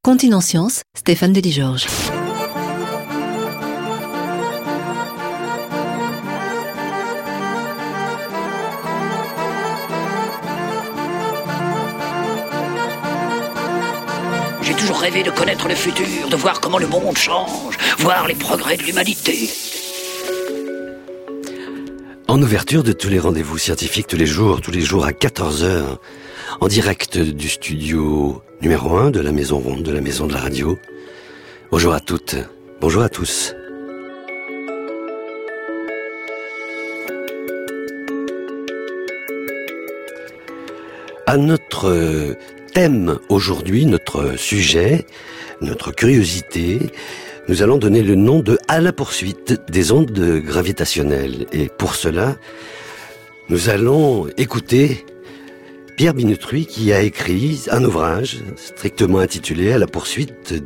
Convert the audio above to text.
Continent Science, Stéphane Delis-Georges. J'ai toujours rêvé de connaître le futur, de voir comment le monde change, voir les progrès de l'humanité. En ouverture de tous les rendez-vous scientifiques tous les jours à 14h, en direct du studio numéro 1 de la Maison Ronde, de la Maison de la Radio. Bonjour à toutes, bonjour à tous. À notre thème aujourd'hui, notre sujet, notre curiosité, nous allons donner le nom de « À la poursuite des ondes gravitationnelles ». Et pour cela, nous allons écouter Pierre Binutruy qui a écrit un ouvrage strictement intitulé « À la poursuite